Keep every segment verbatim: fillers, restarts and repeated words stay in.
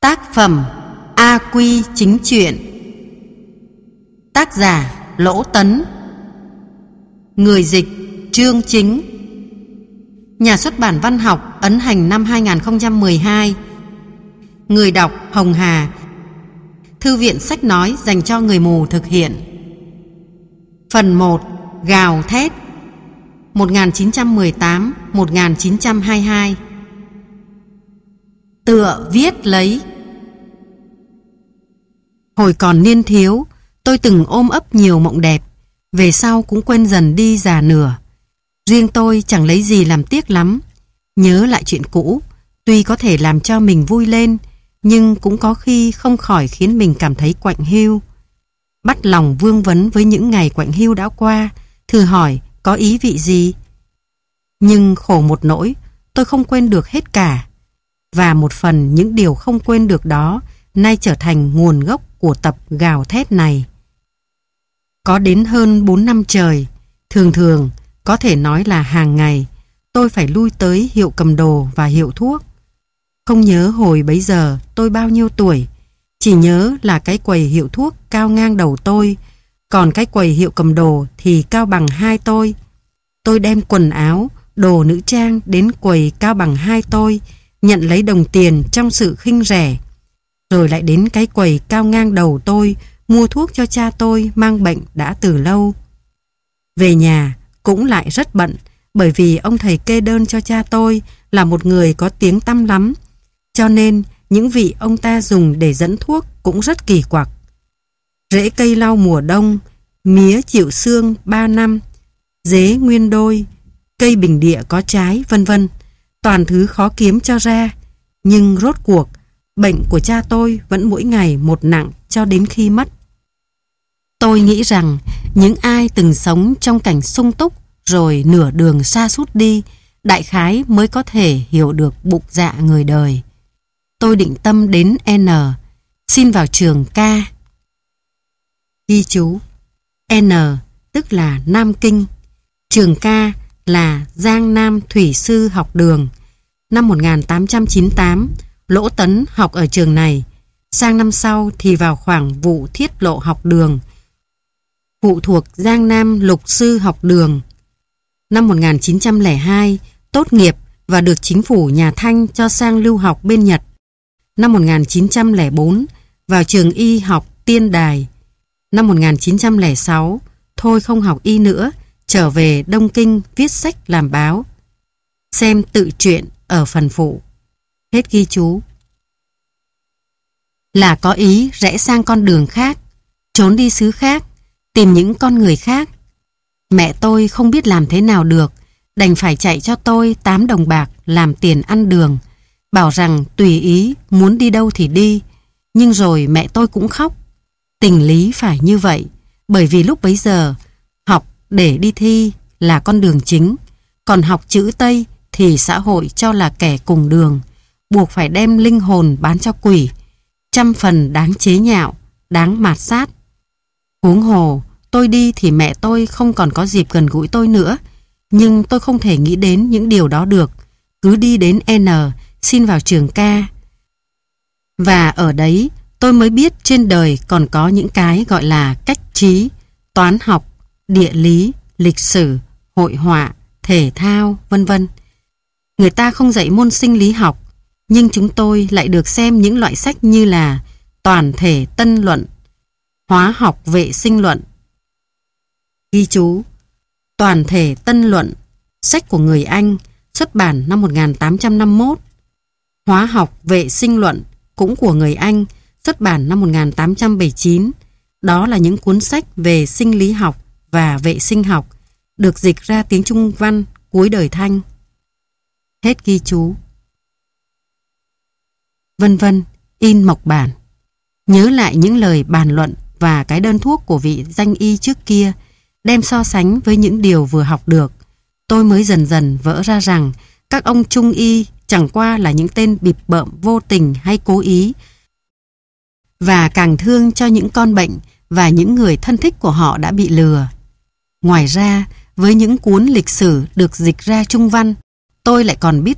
Tác phẩm A Quy Chính Truyện. Tác giả Lỗ Tấn. Người dịch Trương Chính. Nhà xuất bản Văn học ấn hành năm hai nghìn không trăm mười hai. Người đọc Hồng Hà. Thư viện sách nói dành cho người mù thực hiện. Phần một. Gào thét. một nghìn chín trăm mười tám đến một nghìn chín trăm hai mươi hai. Tựa viết lấy. Hồi còn niên thiếu, tôi từng ôm ấp nhiều mộng đẹp, về sau cũng quên dần đi già nửa. Riêng tôi chẳng lấy gì làm tiếc lắm. Nhớ lại chuyện cũ, tuy có thể làm cho mình vui lên, nhưng cũng có khi không khỏi khiến mình cảm thấy quạnh hiu. Bắt lòng vương vấn với những ngày quạnh hiu đã qua, thử hỏi có ý vị gì. Nhưng khổ một nỗi, tôi không quên được hết cả. Và một phần những điều không quên được đó nay trở thành nguồn gốc của tập gào thét này. Có đến hơn bốn năm trời, thường thường, có thể nói là hàng ngày, tôi phải lui tới hiệu cầm đồ và hiệu thuốc. Không nhớ hồi bấy giờ tôi bao nhiêu tuổi, chỉ nhớ là cái quầy hiệu thuốc cao ngang đầu tôi, còn cái quầy hiệu cầm đồ thì cao bằng hai tôi. Tôi đem quần áo, đồ nữ trang đến quầy cao bằng hai tôi, nhận lấy đồng tiền trong sự khinh rẻ. Rồi lại đến cái quầy cao ngang đầu tôi, mua thuốc cho cha tôi mang bệnh đã từ lâu. Về nhà cũng lại rất bận, bởi vì ông thầy kê đơn cho cha tôi là một người có tiếng tăm lắm, cho nên những vị ông ta dùng để dẫn thuốc cũng rất kỳ quặc. Rễ cây lau mùa đông, mía chịu sương ba năm, dế nguyên đôi, cây bình địa có trái, vân vân, toàn thứ khó kiếm cho ra. Nhưng rốt cuộc, bệnh của cha tôi vẫn mỗi ngày một nặng cho đến khi mất. Tôi nghĩ rằng những ai từng sống trong cảnh sung túc rồi nửa đường sa sút đi, đại khái mới có thể hiểu được bụng dạ người đời. Tôi định tâm đến N, xin vào trường K. Ghi chú: N tức là Nam Kinh, trường K là Giang Nam Thủy Sư Học Đường. Năm một nghìn tám trăm chín mươi tám, Lỗ Tấn học ở trường này. Sang năm sau thì vào khoảng vụ thiết lộ học đường, phụ thuộc Giang Nam Lục Sư Học Đường. Năm một nghìn chín trăm lẻ hai, tốt nghiệp và được chính phủ nhà Thanh cho sang lưu học bên Nhật. Năm một nghìn chín trăm lẻ bốn, vào trường y học Tiên Đài. Năm một nghìn chín trăm lẻ sáu, thôi không học y nữa, trở về Đông Kinh viết sách làm báo. Xem tự truyện ở phần phụ. Hết ghi chú. Là có ý rẽ sang con đường khác, trốn đi xứ khác, tìm những con người khác. Mẹ tôi không biết làm thế nào được, đành phải chạy cho tôi tám đồng bạc làm tiền ăn đường, bảo rằng tùy ý, muốn đi đâu thì đi. Nhưng rồi mẹ tôi cũng khóc. Tình lý phải như vậy, bởi vì lúc bấy giờ học để đi thi là con đường chính, còn học chữ Tây thì xã hội cho là kẻ cùng đường, buộc phải đem linh hồn bán cho quỷ, trăm phần đáng chế nhạo, đáng mạt sát. Huống hồ tôi đi thì mẹ tôi không còn có dịp gần gũi tôi nữa, nhưng tôi không thể nghĩ đến những điều đó được, cứ đi đến N, xin vào trường K. Và ở đấy tôi mới biết trên đời còn có những cái gọi là cách trí, toán học, địa lý, lịch sử, hội họa, thể thao, vân vân. Người ta không dạy môn sinh lý học, nhưng chúng tôi lại được xem những loại sách như là toàn thể tân luận, hóa học vệ sinh luận. Ghi chú: toàn thể tân luận, sách của người Anh, xuất bản năm một nghìn tám trăm năm mươi mốt. Hóa học vệ sinh luận, cũng của người Anh, xuất bản năm một nghìn tám trăm bảy mươi chín. Đó là những cuốn sách về sinh lý học và vệ sinh học, được dịch ra tiếng Trung văn cuối đời Thanh. Hết ghi chú. Vân vân, in mộc bản. Nhớ lại những lời bàn luận và cái đơn thuốc của vị danh y trước kia, đem so sánh với những điều vừa học được, tôi mới dần dần vỡ ra rằng các ông trung y chẳng qua là những tên bịp bợm vô tình hay cố ý, và càng thương cho những con bệnh và những người thân thích của họ đã bị lừa. Ngoài ra, với những cuốn lịch sử được dịch ra Trung văn, tôi lại còn biết được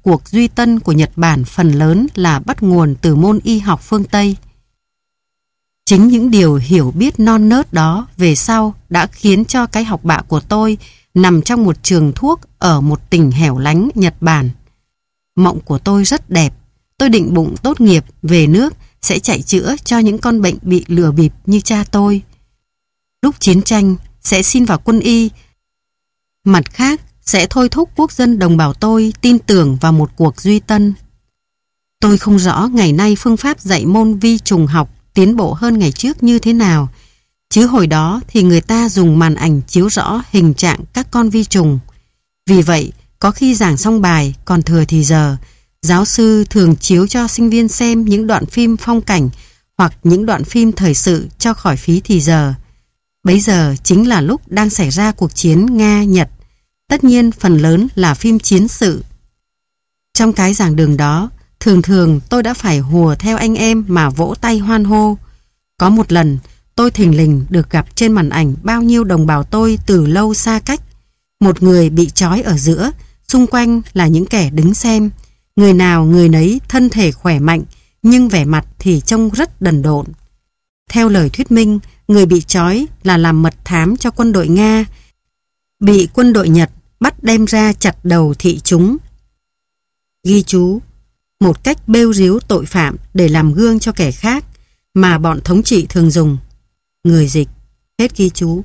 cuộc duy tân của Nhật Bản phần lớn là bắt nguồn từ môn y học phương Tây. Chính những điều hiểu biết non nớt đó về sau đã khiến cho cái học bạ của tôi nằm trong một trường thuốc ở một tỉnh hẻo lánh Nhật Bản. Mộng của tôi rất đẹp. Tôi định bụng tốt nghiệp về nước sẽ chạy chữa cho những con bệnh bị lừa bịp như cha tôi. Lúc chiến tranh sẽ xin vào quân y. Mặt khác sẽ thôi thúc quốc dân đồng bào tôi tin tưởng vào một cuộc duy tân. Tôi không rõ ngày nay phương pháp dạy môn vi trùng học tiến bộ hơn ngày trước như thế nào, chứ hồi đó thì người ta dùng màn ảnh chiếu rõ hình trạng các con vi trùng. Vì vậy, có khi giảng xong bài còn thừa thì giờ, giáo sư thường chiếu cho sinh viên xem những đoạn phim phong cảnh hoặc những đoạn phim thời sự cho khỏi phí thì giờ. Bấy giờ chính là lúc đang xảy ra cuộc chiến Nga-Nhật. Tất nhiên phần lớn là phim chiến sự. Trong cái giảng đường đó, thường thường tôi đã phải hùa theo anh em mà vỗ tay hoan hô. Có một lần, tôi thình lình được gặp trên màn ảnh bao nhiêu đồng bào tôi từ lâu xa cách. Một người bị trói ở giữa, xung quanh là những kẻ đứng xem. Người nào người nấy thân thể khỏe mạnh, nhưng vẻ mặt thì trông rất đần độn. Theo lời thuyết minh, người bị trói là làm mật thám cho quân đội Nga, bị quân đội Nhật bắt đem ra chặt đầu thị chúng. Ghi chú: một cách bêu ríu tội phạm để làm gương cho kẻ khác mà bọn thống trị thường dùng. Người dịch. Hết ghi chú.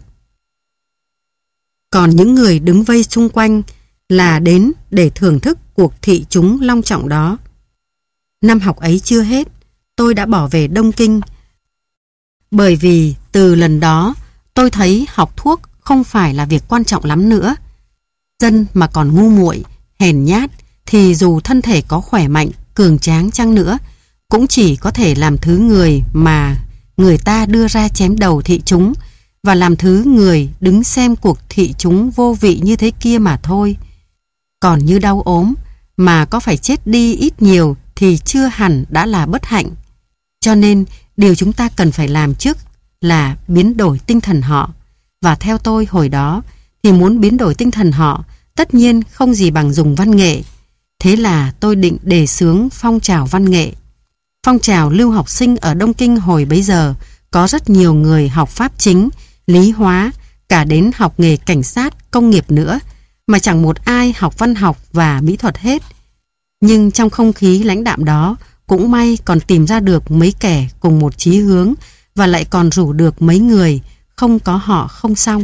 Còn những người đứng vây xung quanh là đến để thưởng thức cuộc thị chúng long trọng đó. Năm học ấy chưa hết, tôi đã bỏ về Đông Kinh. Bởi vì từ lần đó tôi thấy học thuốc không phải là việc quan trọng lắm nữa. Dân mà còn ngu muội, hèn nhát thì dù thân thể có khỏe mạnh, cường tráng chăng nữa, cũng chỉ có thể làm thứ người mà người ta đưa ra chém đầu thị chúng và làm thứ người đứng xem cuộc thị chúng vô vị như thế kia mà thôi. Còn như đau ốm mà có phải chết đi ít nhiều thì chưa hẳn đã là bất hạnh. Cho nên điều chúng ta cần phải làm trước là biến đổi tinh thần họ. Và theo tôi hồi đó thì muốn biến đổi tinh thần họ tất nhiên không gì bằng dùng văn nghệ. Thế là tôi định đề xướng phong trào văn nghệ. Phong trào lưu học sinh ở Đông Kinh hồi bấy giờ có rất nhiều người học pháp chính, lý hóa, cả đến học nghề cảnh sát, công nghiệp nữa, mà chẳng một ai học văn học và mỹ thuật hết. Nhưng trong không khí lãnh đạm đó, cũng may còn tìm ra được mấy kẻ cùng một chí hướng và lại còn rủ được mấy người, không có họ không xong.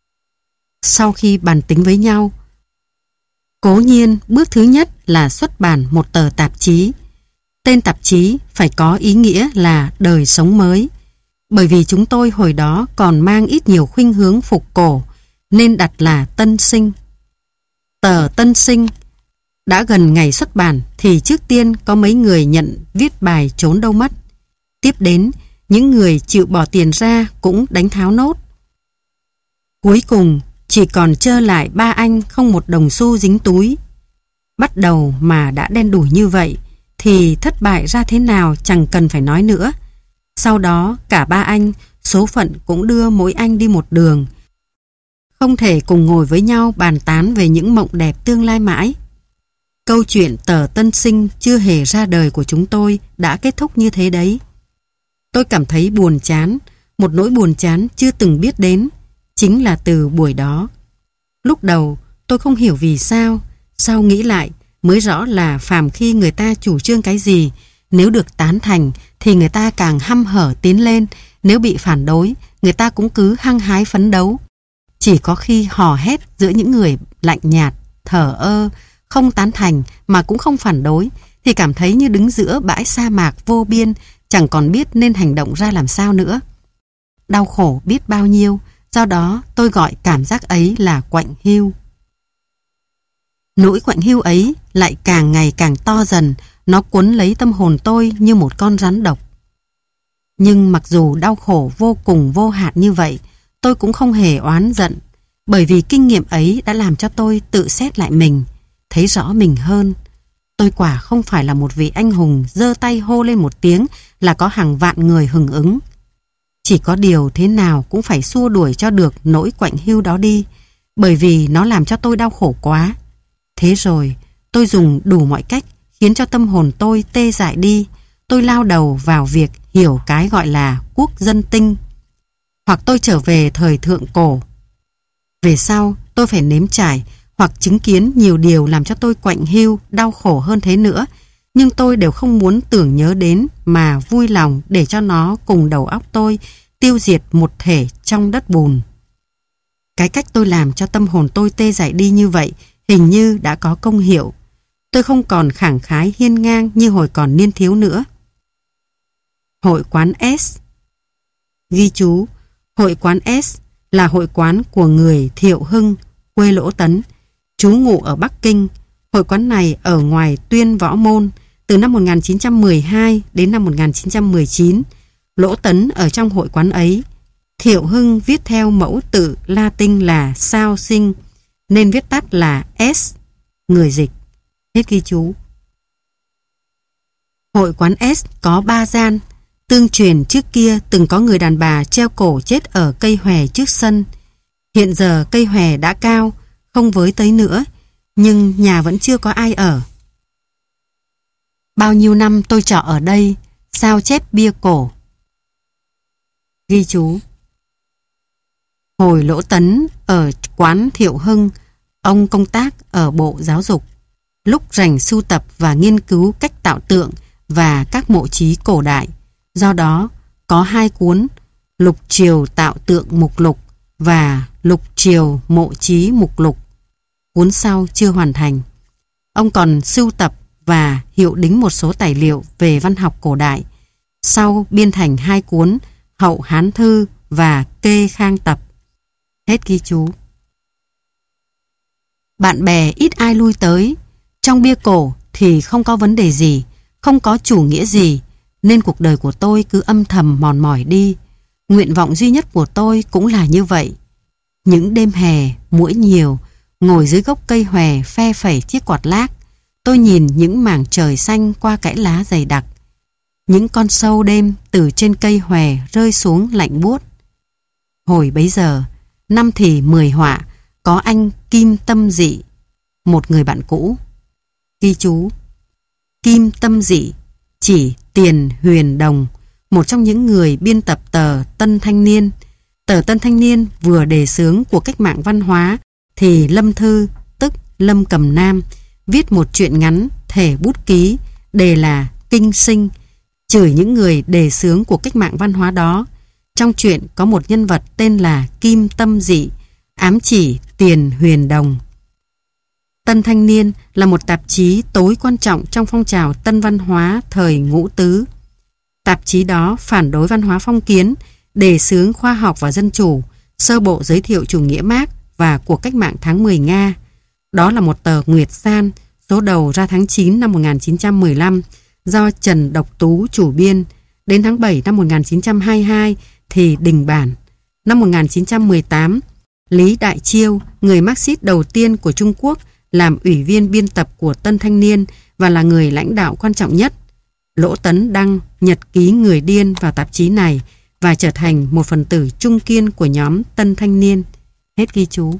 Sau khi bàn tính với nhau, cố nhiên bước thứ nhất là xuất bản một tờ tạp chí. Tên tạp chí phải có ý nghĩa là đời sống mới. Bởi vì chúng tôi hồi đó còn mang ít nhiều khuynh hướng phục cổ, nên đặt là Tân Sinh. Tờ Tân Sinh đã gần ngày xuất bản thì trước tiên có mấy người nhận viết bài trốn đâu mất. Tiếp đến, những người chịu bỏ tiền ra cũng đánh tháo nốt. Cuối cùng, chỉ còn trơ lại ba anh không một đồng xu dính túi. Bắt đầu mà đã đen đủi như vậy, thì thất bại ra thế nào chẳng cần phải nói nữa. Sau đó, cả ba anh, số phận cũng đưa mỗi anh đi một đường. Không thể cùng ngồi với nhau bàn tán về những mộng đẹp tương lai mãi. Câu chuyện tờ Tân Sinh chưa hề ra đời của chúng tôi đã kết thúc như thế đấy. Tôi cảm thấy buồn chán, một nỗi buồn chán chưa từng biết đến, chính là từ buổi đó. Lúc đầu tôi không hiểu vì sao, sau nghĩ lại mới rõ là phàm khi người ta chủ trương cái gì, nếu được tán thành thì người ta càng hăm hở tiến lên, nếu bị phản đối, người ta cũng cứ hăng hái phấn đấu. Chỉ có khi hò hét giữa những người lạnh nhạt, thờ ơ, không tán thành mà cũng không phản đối, thì cảm thấy như đứng giữa bãi sa mạc vô biên, chẳng còn biết nên hành động ra làm sao nữa. Đau khổ biết bao nhiêu, do đó tôi gọi cảm giác ấy là quạnh hiu. Nỗi quạnh hiu ấy lại càng ngày càng to dần, nó quấn lấy tâm hồn tôi như một con rắn độc. Nhưng mặc dù đau khổ vô cùng vô hạn như vậy, tôi cũng không hề oán giận, bởi vì kinh nghiệm ấy đã làm cho tôi tự xét lại mình, thấy rõ mình hơn. Tôi quả không phải là một vị anh hùng giơ tay hô lên một tiếng là có hàng vạn người hưởng ứng. Chỉ có điều thế nào cũng phải xua đuổi cho được nỗi quạnh hiu đó đi, bởi vì nó làm cho tôi đau khổ quá. Thế rồi, Tôi dùng đủ mọi cách khiến cho tâm hồn tôi tê dại đi. Tôi lao đầu vào việc hiểu cái gọi là quốc dân tinh. Hoặc tôi trở về thời thượng cổ. Về sau, tôi phải nếm trải hoặc chứng kiến nhiều điều làm cho tôi quạnh hiu, đau khổ hơn thế nữa. Nhưng tôi đều không muốn tưởng nhớ đến mà vui lòng để cho nó cùng đầu óc tôi tiêu diệt một thể trong đất bùn. Cái cách tôi làm cho tâm hồn tôi tê dại đi như vậy hình như đã có công hiệu. Tôi không còn khẳng khái hiên ngang như hồi còn niên thiếu nữa. Hội quán S. Ghi chú, hội quán S là hội quán của người Thiệu Hưng, quê Lỗ Tấn, trú ngụ ở Bắc Kinh. Hội quán này ở ngoài Tuyên Võ Môn từ năm một nghìn chín trăm mười hai đến năm một nghìn chín trăm mười chín. Lỗ Tấn ở trong hội quán ấy. Thiệu Hưng viết theo mẫu tự Latin là sao sinh, nên viết tắt là S, người dịch. Hết ghi chú. Hội quán S có ba gian. Tương truyền trước kia từng có người đàn bà treo cổ chết ở cây hòe trước sân. Hiện giờ cây hòe đã cao, không với tới nữa, nhưng nhà vẫn chưa có ai ở. Bao nhiêu năm tôi trọ ở đây, sao chép bia cổ. Ghi chú. Hồi Lỗ Tấn ở quán Thiệu Hưng, ông công tác ở Bộ Giáo dục. Lúc rảnh sưu tập và nghiên cứu cách tạo tượng và các mộ chí cổ đại. Do đó, có hai cuốn Lục Triều Tạo Tượng Mục Lục và Lục Triều Mộ Chí Mục Lục. Cuốn sau chưa hoàn thành. Ông còn sưu tập và hiệu đính một số tài liệu về văn học cổ đại. Sau biên thành hai cuốn Hậu Hán Thư và Kê Khang Tập. Hết ghi chú. Bạn bè ít ai lui tới. Trong bia cổ thì không có vấn đề gì, không có chủ nghĩa gì, nên cuộc đời của tôi cứ âm thầm mòn mỏi đi. Nguyện vọng duy nhất của tôi cũng là như vậy. Những đêm hè, muỗi nhiều, ngồi dưới gốc cây hòe phe phẩy chiếc quạt lác, tôi nhìn những mảng trời xanh qua kẽ lá dày đặc. Những con sâu đêm từ trên cây hòe rơi xuống lạnh buốt. Hồi bấy giờ, năm thì mười họa, có anh Kim Tâm Dị, một người bạn cũ. Ghi chú. Kim Tâm Dị chỉ Tiền Huyền Đồng, một trong những người biên tập tờ Tân Thanh Niên. Tờ Tân Thanh Niên vừa đề xướng của cách mạng văn hóa thì Lâm Thư, tức Lâm Cầm Nam, viết một truyện ngắn thể bút ký, đề là Kinh Sinh, chửi những người đề xướng của cách mạng văn hóa đó. Trong truyện có một nhân vật tên là Kim Tâm Dị, ám chỉ Tiền Huyền Đồng. Tân Thanh Niên là một tạp chí tối quan trọng trong phong trào tân văn hóa thời Ngũ Tứ. Tạp chí đó phản đối văn hóa phong kiến, đề xướng khoa học và dân chủ, sơ bộ giới thiệu chủ nghĩa Mác và cuộc cách mạng tháng mười Nga. Đó là một tờ Nguyệt San, số đầu ra tháng chín năm một nghìn chín trăm mười lăm, do Trần Độc Tú chủ biên. Đến tháng bảy năm một nghìn chín trăm hai mươi hai thì đình bản. Năm một nghìn chín trăm mười tám, Lý Đại Chiêu, người Marxist đầu tiên của Trung Quốc, làm ủy viên biên tập của Tân Thanh Niên và là người lãnh đạo quan trọng nhất. Lỗ Tấn đăng nhật ký người điên vào tạp chí này và trở thành một phần tử trung kiên của nhóm Tân Thanh Niên. Hết ghi chú.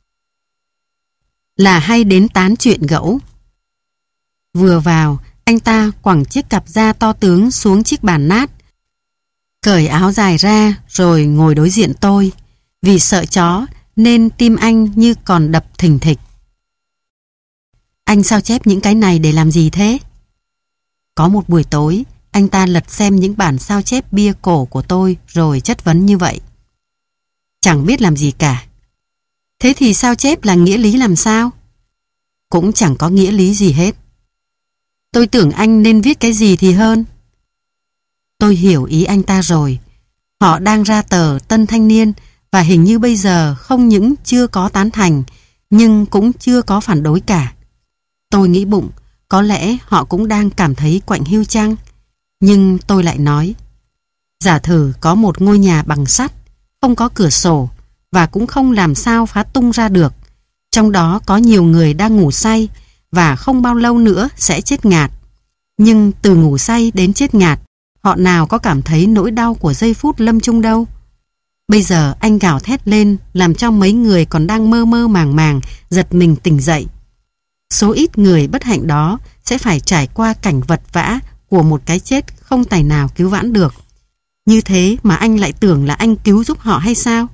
Là hay đến tán chuyện gẫu. Vừa vào, anh ta quẳng chiếc cặp da to tướng xuống chiếc bàn nát, cởi áo dài ra rồi ngồi đối diện tôi. Vì sợ chó nên tim anh như còn đập thình thịch. Anh sao chép những cái này để làm gì thế? Có một buổi tối, anh ta lật xem những bản sao chép bia cổ của tôi rồi chất vấn như vậy. Chẳng biết làm gì cả. Thế thì sao chép là nghĩa lý làm sao? Cũng chẳng có nghĩa lý gì hết. Tôi tưởng anh nên viết cái gì thì hơn. Tôi hiểu ý anh ta rồi. Họ đang ra tờ Tân Thanh Niên và hình như bây giờ không những chưa có tán thành nhưng cũng chưa có phản đối cả. Tôi nghĩ bụng, có lẽ họ cũng đang cảm thấy quạnh hiu chăng. Nhưng tôi lại nói, giả thử có một ngôi nhà bằng sắt, không có cửa sổ và cũng không làm sao phá tung ra được. Trong đó có nhiều người đang ngủ say và không bao lâu nữa sẽ chết ngạt. Nhưng từ ngủ say đến chết ngạt, họ nào có cảm thấy nỗi đau của giây phút lâm chung đâu. Bây giờ anh gào thét lên làm cho mấy người còn đang mơ mơ màng màng giật mình tỉnh dậy. Số ít người bất hạnh đó sẽ phải trải qua cảnh vật vã của một cái chết không tài nào cứu vãn được. Như thế mà anh lại tưởng là anh cứu giúp họ hay sao?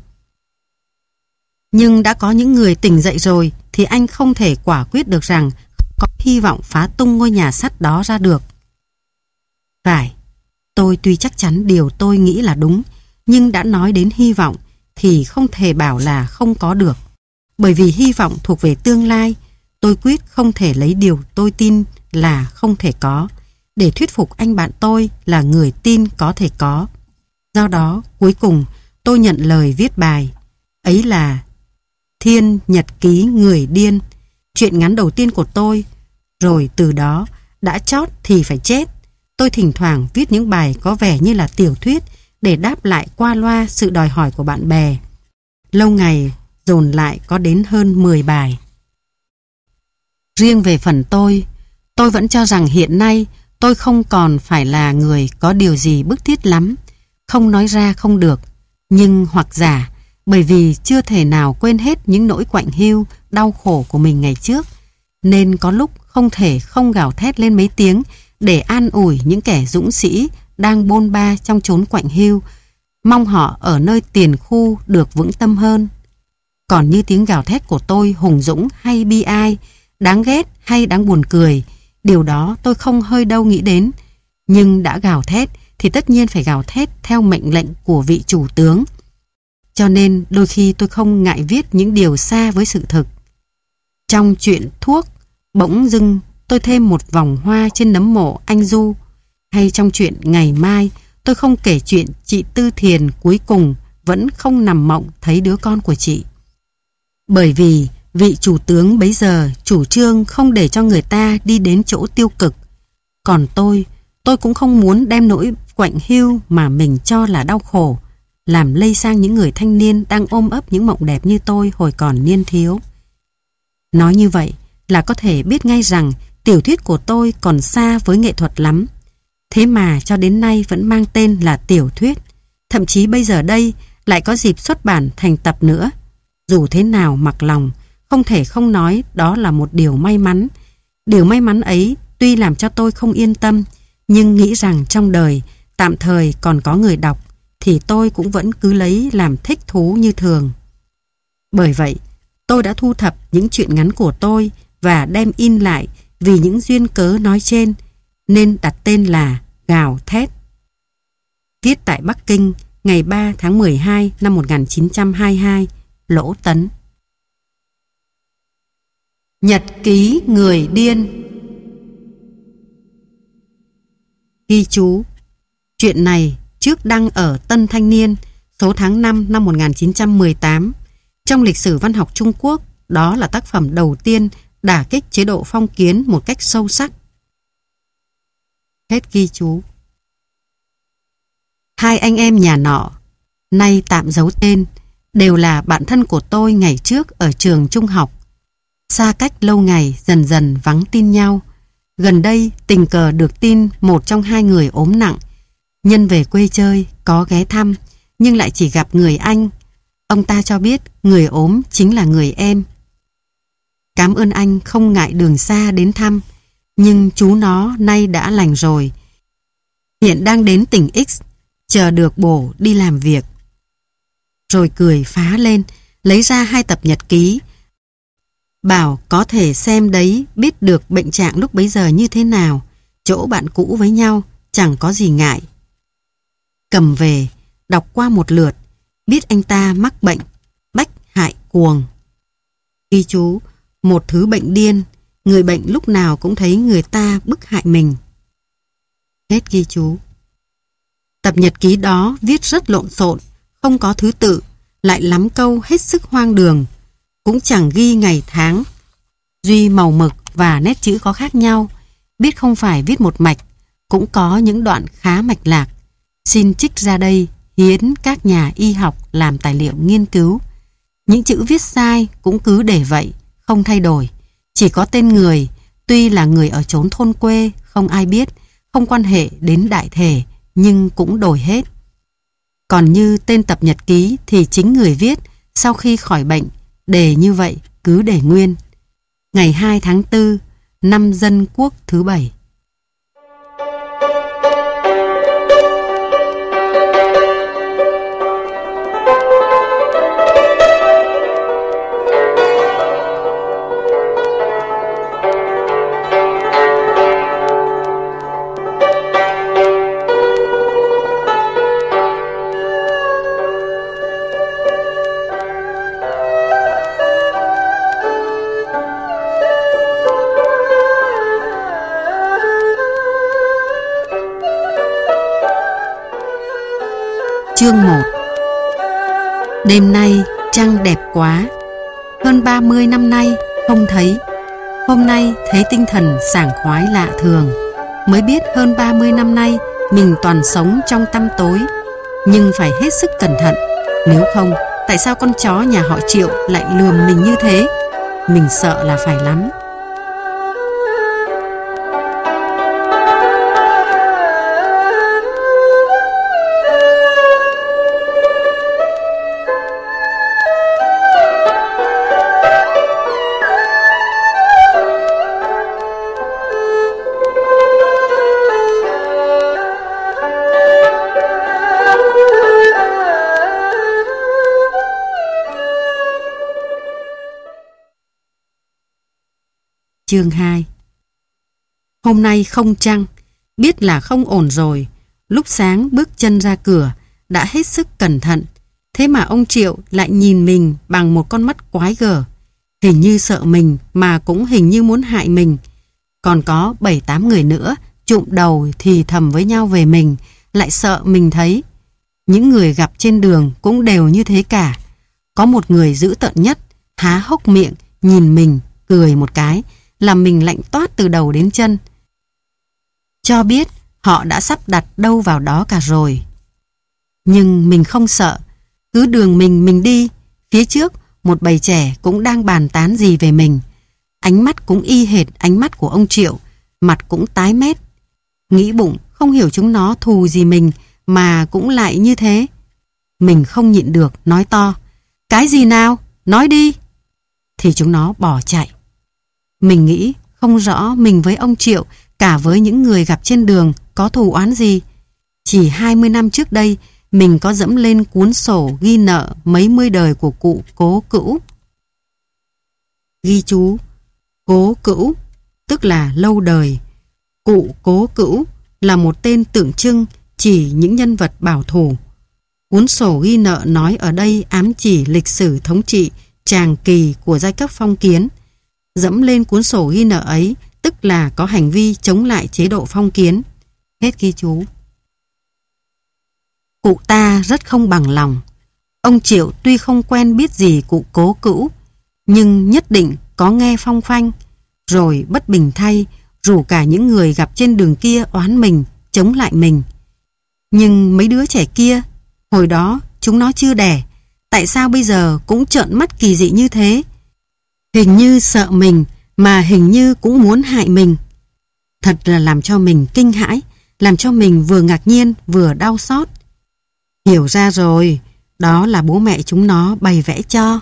Nhưng đã có những người tỉnh dậy rồi thì anh không thể quả quyết được rằng có hy vọng phá tung ngôi nhà sắt đó ra được. Phải, tôi tuy chắc chắn điều tôi nghĩ là đúng, nhưng đã nói đến hy vọng thì không thể bảo là không có được. Bởi vì hy vọng thuộc về tương lai, tôi quyết không thể lấy điều tôi tin là không thể có, để thuyết phục anh bạn tôi là người tin có thể có. Do đó, cuối cùng, tôi nhận lời viết bài. Ấy là Thiên Nhật Ký Người Điên, chuyện ngắn đầu tiên của tôi. Rồi từ đó, đã chót thì phải chết. Tôi thỉnh thoảng viết những bài có vẻ như là tiểu thuyết để đáp lại qua loa sự đòi hỏi của bạn bè. Lâu ngày, dồn lại có đến hơn mười bài. Riêng về phần tôi, tôi vẫn cho rằng hiện nay tôi không còn phải là người có điều gì bức thiết lắm, không nói ra không được, nhưng hoặc giả bởi vì chưa thể nào quên hết những nỗi quạnh hiu, đau khổ của mình ngày trước, nên có lúc không thể không gào thét lên mấy tiếng để an ủi những kẻ dũng sĩ đang bôn ba trong chốn quạnh hiu, mong họ ở nơi tiền khu được vững tâm hơn. Còn như tiếng gào thét của tôi hùng dũng hay bi ai, đáng ghét hay đáng buồn cười, điều đó tôi không hơi đâu nghĩ đến. Nhưng đã gào thét thì tất nhiên phải gào thét theo mệnh lệnh của vị chủ tướng. Cho nên đôi khi tôi không ngại viết những điều xa với sự thực. Trong chuyện thuốc, bỗng dưng tôi thêm một vòng hoa trên nấm mộ anh Du. Hay trong chuyện ngày mai, tôi không kể chuyện chị Tư Thiền cuối cùng vẫn không nằm mộng thấy đứa con của chị. Bởi vì vị chủ tướng bấy giờ chủ trương không để cho người ta đi đến chỗ tiêu cực. Còn tôi, tôi cũng không muốn đem nỗi quạnh hiu mà mình cho là đau khổ làm lây sang những người thanh niên đang ôm ấp những mộng đẹp như tôi hồi còn niên thiếu. Nói như vậy là có thể biết ngay rằng tiểu thuyết của tôi còn xa với nghệ thuật lắm. Thế mà cho đến nay vẫn mang tên là tiểu thuyết. Thậm chí bây giờ đây lại có dịp xuất bản thành tập nữa. Dù thế nào mặc lòng, không thể không nói đó là một điều may mắn. Điều may mắn ấy tuy làm cho tôi không yên tâm, nhưng nghĩ rằng trong đời tạm thời còn có người đọc thì tôi cũng vẫn cứ lấy làm thích thú như thường. Bởi vậy, tôi đã thu thập những chuyện ngắn của tôi và đem in lại vì những duyên cớ nói trên, nên đặt tên là Gào Thét. Viết tại Bắc Kinh ngày ba tháng mười hai năm một nghìn chín trăm hai mươi hai, Lỗ Tấn. Nhật ký người điên. Ghi chú: chuyện này trước đăng ở Tân Thanh Niên số tháng năm năm một nghìn chín trăm mười tám. Trong lịch sử văn học Trung Quốc, đó là tác phẩm đầu tiên đả kích chế độ phong kiến một cách sâu sắc. Hết ghi chú. Hai anh em nhà nọ, nay tạm giấu tên, đều là bạn thân của tôi ngày trước ở trường trung học. Xa cách lâu ngày dần dần vắng tin nhau. Gần đây tình cờ được tin một trong hai người ốm nặng. Nhân về quê chơi, có ghé thăm, nhưng lại chỉ gặp người anh. Ông ta cho biết người ốm chính là người em. Cảm ơn anh không ngại đường xa đến thăm, nhưng chú nó nay đã lành rồi. Hiện đang đến tỉnh X, chờ được bổ đi làm việc. Rồi cười phá lên, lấy ra hai tập nhật ký. Bảo có thể xem đấy, biết được bệnh trạng lúc bấy giờ như thế nào. Chỗ bạn cũ với nhau, chẳng có gì ngại. Cầm về, đọc qua một lượt, biết anh ta mắc bệnh bách hại cuồng. Ghi chú: một thứ bệnh điên, người bệnh lúc nào cũng thấy người ta bức hại mình. Hết ghi chú. Tập nhật ký đó viết rất lộn xộn, không có thứ tự, lại lắm câu hết sức hoang đường, cũng chẳng ghi ngày tháng, duy màu mực và nét chữ có khác nhau. Biết không phải viết một mạch, cũng có những đoạn khá mạch lạc. Xin trích ra đây hiến các nhà y học làm tài liệu nghiên cứu. Những chữ viết sai cũng cứ để vậy, không thay đổi. Chỉ có tên người, tuy là người ở chốn thôn quê, không ai biết, không quan hệ đến đại thể, nhưng cũng đổi hết. Còn như tên tập nhật ký thì chính người viết sau khi khỏi bệnh, đề như vậy cứ để nguyên. ngày hai tháng tư, năm Dân Quốc thứ bảy. Chương một. Đêm nay trăng đẹp quá. Hơn ba mươi năm nay không thấy. Hôm nay thấy tinh thần sảng khoái lạ thường. Mới biết hơn ba mươi năm nay mình toàn sống trong tăm tối. Nhưng phải hết sức cẩn thận. Nếu không, tại sao con chó nhà họ Triệu lại lườm mình như thế? Mình sợ là phải lắm. Chương hai. Hôm nay không trăng, biết là không ổn rồi. Lúc sáng bước chân ra cửa, đã hết sức cẩn thận. Thế mà ông Triệu lại nhìn mình bằng một con mắt quái gở. Hình như sợ mình mà cũng hình như muốn hại mình. Còn có bảy tám người nữa chụm đầu thì thầm với nhau về mình, lại sợ mình thấy. Những người gặp trên đường cũng đều như thế cả. Có một người dữ tợn nhất, há hốc miệng, nhìn mình, cười một cái, làm mình lạnh toát từ đầu đến chân. Cho biết họ đã sắp đặt đâu vào đó cả rồi. Nhưng mình không sợ. Cứ đường mình mình đi. Phía trước một bầy trẻ cũng đang bàn tán gì về mình. Ánh mắt cũng y hệt ánh mắt của ông Triệu. Mặt cũng tái mét. Nghĩ bụng không hiểu chúng nó thù gì mình mà cũng lại như thế. Mình không nhịn được nói to: Cái gì nào? Nói đi. Thì chúng nó bỏ chạy. Mình nghĩ không rõ mình với ông Triệu, cả với những người gặp trên đường có thù oán gì. Chỉ hai mươi năm trước đây, mình có dẫm lên cuốn sổ ghi nợ mấy mươi đời của cụ Cố Cữu. Ghi chú: Cố Cữu, tức là lâu đời. Cụ Cố Cữu là một tên tượng trưng chỉ những nhân vật bảo thủ. Cuốn sổ ghi nợ nói ở đây ám chỉ lịch sử thống trị tràng kỳ của giai cấp phong kiến. Dẫm lên cuốn sổ ghi nợ ấy tức là có hành vi chống lại chế độ phong kiến. Hết ghi chú. Cụ ta rất không bằng lòng. Ông Triệu tuy không quen biết gì cụ Cố Cữu, nhưng nhất định có nghe phong phanh. Rồi bất bình thay rủ cả những người gặp trên đường kia oán mình, chống lại mình. Nhưng mấy đứa trẻ kia, hồi đó chúng nó chưa đẻ, tại sao bây giờ cũng trợn mắt kỳ dị như thế? Hình như sợ mình mà hình như cũng muốn hại mình. Thật là làm cho mình kinh hãi, làm cho mình vừa ngạc nhiên vừa đau xót. Hiểu ra rồi, đó là bố mẹ chúng nó bày vẽ cho.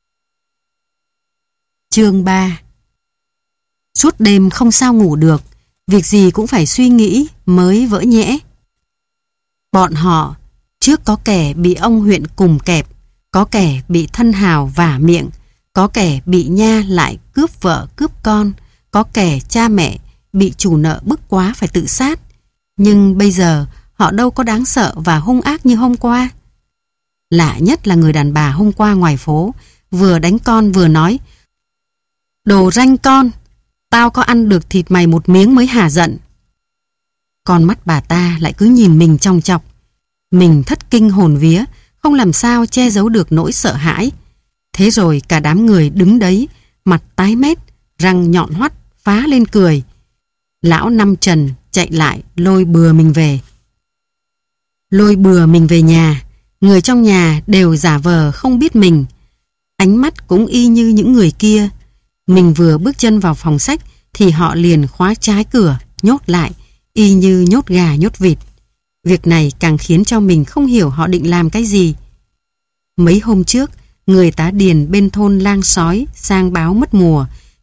Chương ba. Suốt đêm không sao ngủ được, việc gì cũng phải suy nghĩ mới vỡ nhẽ. Bọn họ, trước có kẻ bị ông huyện cùng kẹp, có kẻ bị thân hào vả miệng, có kẻ bị nha lại cướp vợ cướp con, có kẻ cha mẹ bị chủ nợ bức quá phải tự sát. Nhưng bây giờ họ đâu có đáng sợ và hung ác như hôm qua. Lạ nhất là người đàn bà hôm qua ngoài phố vừa đánh con vừa nói: Đồ ranh con, tao có ăn được thịt mày một miếng mới hả giận. Con mắt bà ta lại cứ nhìn mình chòng chọc. Mình thất kinh hồn vía, không làm sao che giấu được nỗi sợ hãi. Thế rồi cả đám người đứng đấy, mặt tái mét, răng nhọn hoắt, phá lên cười. Lão Năm Trần chạy lại lôi bừa mình về. Lôi bừa mình về nhà, người trong nhà đều giả vờ không biết mình. Ánh mắt cũng y như những người kia. Mình vừa bước chân vào phòng sách thì họ liền khóa trái cửa, nhốt lại, y như nhốt gà nhốt vịt. Việc này càng khiến cho mình không hiểu họ định làm cái gì. Mấy hôm trước, người tá điền bên thôn Lang Sói sang báo mất mùa,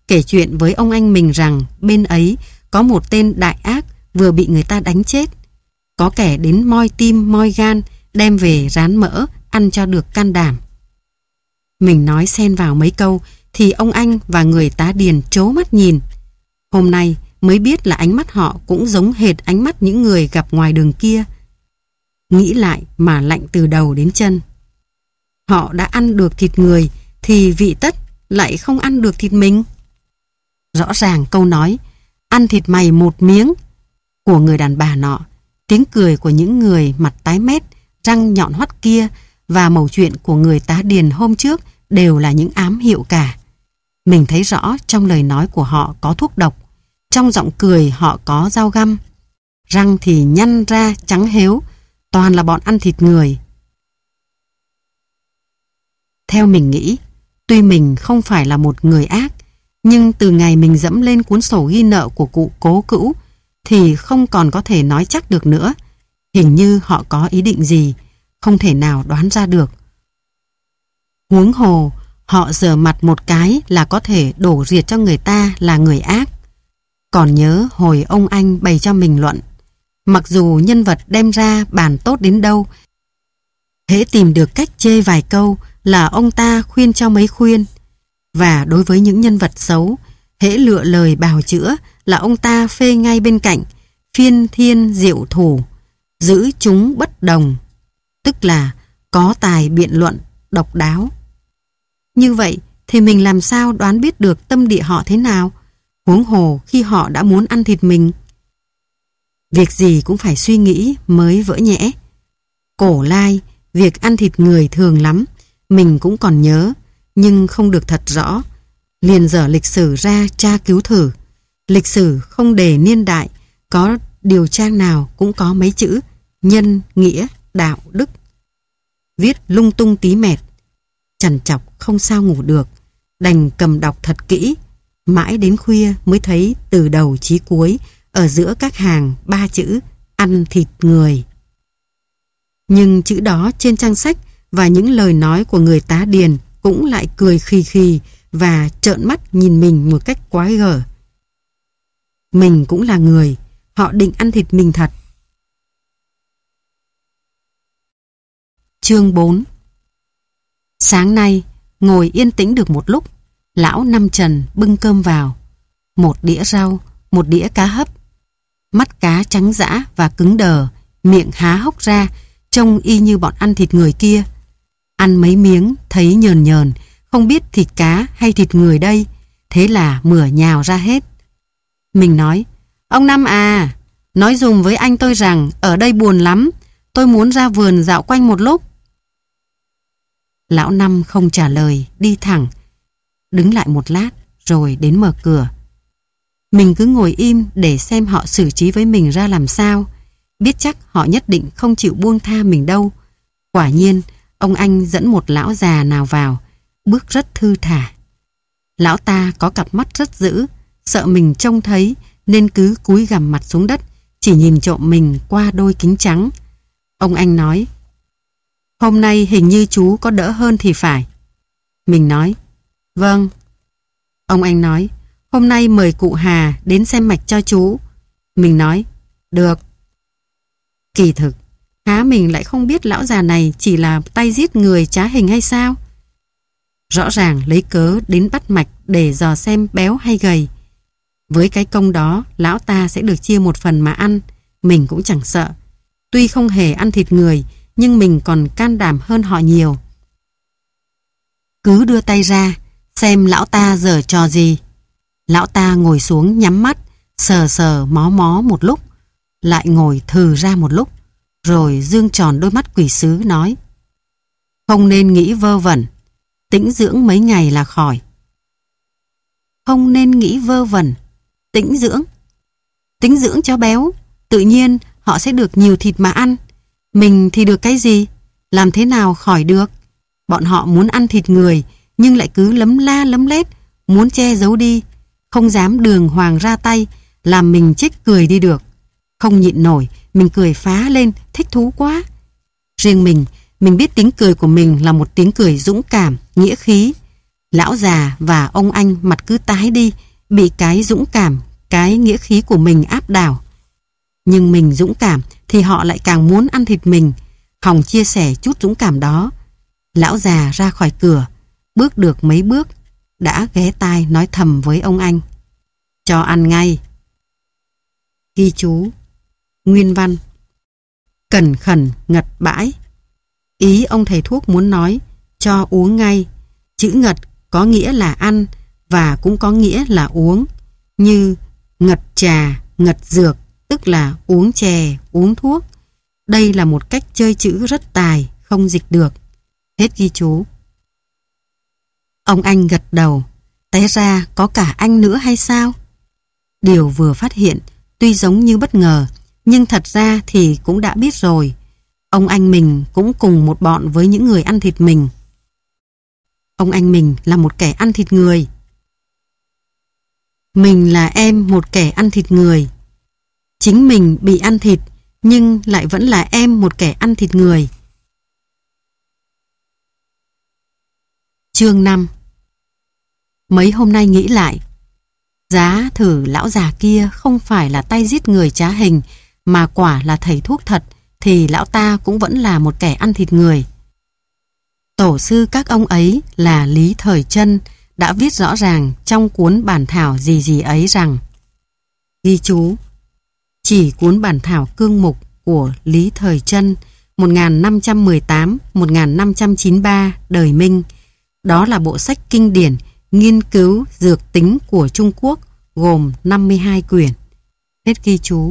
kể chuyện với ông anh mình rằng bên ấy có một tên đại ác vừa bị người ta đánh chết. Có kẻ đến moi tim moi gan, đem về rán mỡ, ăn cho được can đảm. Mình nói xen vào mấy câu thì ông anh và người tá điền trố mắt nhìn. Hôm nay mới biết là ánh mắt họ cũng giống hệt ánh mắt những người gặp ngoài đường kia. Nghĩ lại mà lạnh từ đầu đến chân. Họ đã ăn được thịt người thì vị tất lại không ăn được thịt mình. Rõ ràng câu nói ăn thịt mày một miếng của người đàn bà nọ, tiếng cười của những người mặt tái mét, răng nhọn hoắt kia và mẩu chuyện của người tá điền hôm trước đều là những ám hiệu cả. Mình thấy rõ trong lời nói của họ có thuốc độc, trong giọng cười họ có dao găm. Răng thì nhăn ra trắng héo, toàn là bọn ăn thịt người. Theo mình nghĩ, tuy mình không phải là một người ác, nhưng từ ngày mình dẫm lên cuốn sổ ghi nợ của cụ cố cữu thì không còn có thể nói chắc được nữa. Hình như họ có ý định gì, không thể nào đoán ra được. Huống hồ, họ giở mặt một cái là có thể đổ diệt cho người ta là người ác. Còn nhớ hồi ông anh bày cho mình luận, mặc dù nhân vật đem ra bàn tốt đến đâu, hễ tìm được cách chê vài câu là ông ta khuyên cho mấy khuyên. Và đối với những nhân vật xấu, hễ lựa lời bào chữa là ông ta phê ngay bên cạnh, phiên thiên diệu thủ, giữ chúng bất đồng, tức là có tài biện luận độc đáo. Như vậy thì mình làm sao đoán biết được tâm địa họ thế nào, huống hồ khi họ đã muốn ăn thịt mình. Việc gì cũng phải suy nghĩ mới vỡ nhẽ. Cổ lai, việc ăn thịt người thường lắm, mình cũng còn nhớ, nhưng không được thật rõ. Liền dở lịch sử ra tra cứu thử. Lịch sử không đề niên đại, có điều trang nào cũng có mấy chữ nhân, nghĩa, đạo, đức. Viết lung tung tí mẹt, trằn trọc không sao ngủ được, đành cầm đọc thật kỹ. Mãi đến khuya mới thấy từ đầu chí cuối ở giữa các hàng ba chữ ăn thịt người. Nhưng chữ đó trên trang sách và những lời nói của người tá điền cũng lại cười khì khì và trợn mắt nhìn mình một cách quái gở. Mình cũng là người, họ định ăn thịt mình thật. Chương bốn. Sáng nay, ngồi yên tĩnh được một lúc, lão Năm Trần bưng cơm vào. Một đĩa rau, một đĩa cá hấp. Mắt cá trắng dã và cứng đờ, miệng há hốc ra, trông y như bọn ăn thịt người kia. Ăn mấy miếng, thấy nhờn nhờn, không biết thịt cá hay thịt người đây, thế là mửa nhào ra hết. Mình nói, ông Năm à, nói dùm với anh tôi rằng ở đây buồn lắm, tôi muốn ra vườn dạo quanh một lúc. Lão Năm không trả lời, đi thẳng, đứng lại một lát rồi đến mở cửa. Mình cứ ngồi im để xem họ xử trí với mình ra làm sao, biết chắc họ nhất định không chịu buông tha mình đâu. Quả nhiên, ông anh dẫn một lão già nào vào, bước rất thư thả. Lão ta có cặp mắt rất dữ, sợ mình trông thấy nên cứ cúi gằm mặt xuống đất, chỉ nhìn trộm mình qua đôi kính trắng. Ông anh nói, hôm nay hình như chú có đỡ hơn thì phải. Mình nói, vâng. Ông anh nói, hôm nay mời cụ Hà đến xem mạch cho chú. Mình nói, được. Kỳ thực, há mình lại không biết lão già này chỉ là tay giết người trá hình hay sao? Rõ ràng lấy cớ đến bắt mạch để dò xem béo hay gầy. Với cái công đó, lão ta sẽ được chia một phần mà ăn, mình cũng chẳng sợ. Tuy không hề ăn thịt người, nhưng mình còn can đảm hơn họ nhiều. Cứ đưa tay ra, xem lão ta giở trò gì. Lão ta ngồi xuống nhắm mắt, sờ sờ mó mó một lúc, lại ngồi thừ ra một lúc, rồi dương tròn đôi mắt quỷ sứ nói, không nên nghĩ vơ vẩn, tĩnh dưỡng mấy ngày là khỏi. Không nên nghĩ vơ vẩn, tĩnh dưỡng. Tĩnh dưỡng cho béo, tự nhiên họ sẽ được nhiều thịt mà ăn. Mình thì được cái gì? Làm thế nào khỏi được? Bọn họ muốn ăn thịt người, nhưng lại cứ lấm la lấm lét, muốn che giấu đi, không dám đường hoàng ra tay, làm mình chết cười đi được. Không nhịn nổi, mình cười phá lên, thích thú quá. Riêng mình, mình biết tiếng cười của mình là một tiếng cười dũng cảm, nghĩa khí. Lão già và ông anh mặt cứ tái đi, bị cái dũng cảm, cái nghĩa khí của mình áp đảo. Nhưng mình dũng cảm thì họ lại càng muốn ăn thịt mình. Hòng chia sẻ chút dũng cảm đó, lão già ra khỏi cửa, bước được mấy bước, đã ghé tai nói thầm với ông anh: cho ăn ngay. Ghi chú. Nguyên văn: cẩn khẩn ngật bãi. Ý ông thầy thuốc muốn nói cho uống ngay. Chữ ngật có nghĩa là ăn và cũng có nghĩa là uống, như ngật trà, ngật dược, tức là uống chè, uống thuốc. Đây là một cách chơi chữ rất tài, không dịch được. Hết ghi chú. Ông anh gật đầu. Té ra có cả anh nữa hay sao? Điều vừa phát hiện tuy giống như bất ngờ, nhưng thật ra thì cũng đã biết rồi. Ông anh mình cũng cùng một bọn với những người ăn thịt mình. Ông anh mình là một kẻ ăn thịt người. Mình là em một kẻ ăn thịt người. Chính mình bị ăn thịt, nhưng lại vẫn là em một kẻ ăn thịt người. Chương năm. Mấy hôm nay nghĩ lại, giá thử lão già kia không phải là tay giết người trá hình, mà quả là thầy thuốc thật, thì lão ta cũng vẫn là một kẻ ăn thịt người. Tổ sư các ông ấy là Lý Thời Trân đã viết rõ ràng trong cuốn bản thảo gì gì ấy rằng: ghi chú. Chỉ cuốn bản thảo cương mục của Lý Thời Trân một nghìn năm trăm mười tám đến một nghìn năm trăm chín mươi ba đời Minh. Đó là bộ sách kinh điển nghiên cứu dược tính của Trung Quốc, gồm năm mươi hai quyển. Hết ghi chú.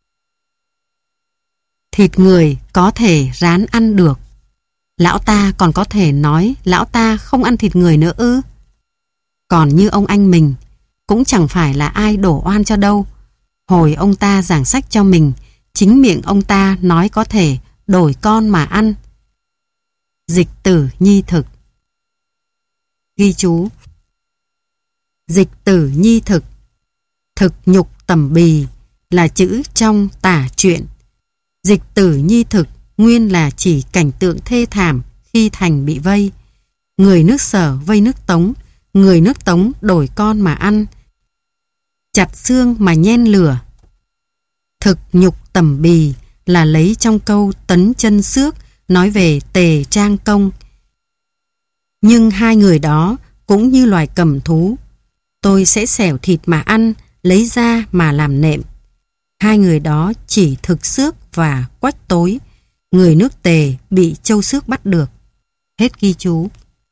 Thịt người có thể rán ăn được. Lão ta còn có thể nói lão ta không ăn thịt người nữa ư? Còn như ông anh mình, cũng chẳng phải là ai đổ oan cho đâu. Hồi ông ta giảng sách cho mình, chính miệng ông ta nói có thể đổi con mà ăn. Dịch tử nhi thực. Ghi chú. Dịch tử nhi thực, thực nhục tẩm bì là chữ trong tả truyện. Dịch tử nhi thực nguyên là chỉ cảnh tượng thê thảm khi thành bị vây. Người nước Sở vây nước Tống, người nước Tống đổi con mà ăn, chặt xương mà nhen lửa. Thực nhục tẩm bì là lấy trong câu Tấn Chân Xước nói về Tề Trang Công. Nhưng hai người đó cũng như loài cầm thú. Tôi sẽ xẻo thịt mà ăn, lấy da mà làm nệm. Hai người đó chỉ thực xước và quách tối. Người nước Tề bị châu xước bắt được. Hết ghi chú.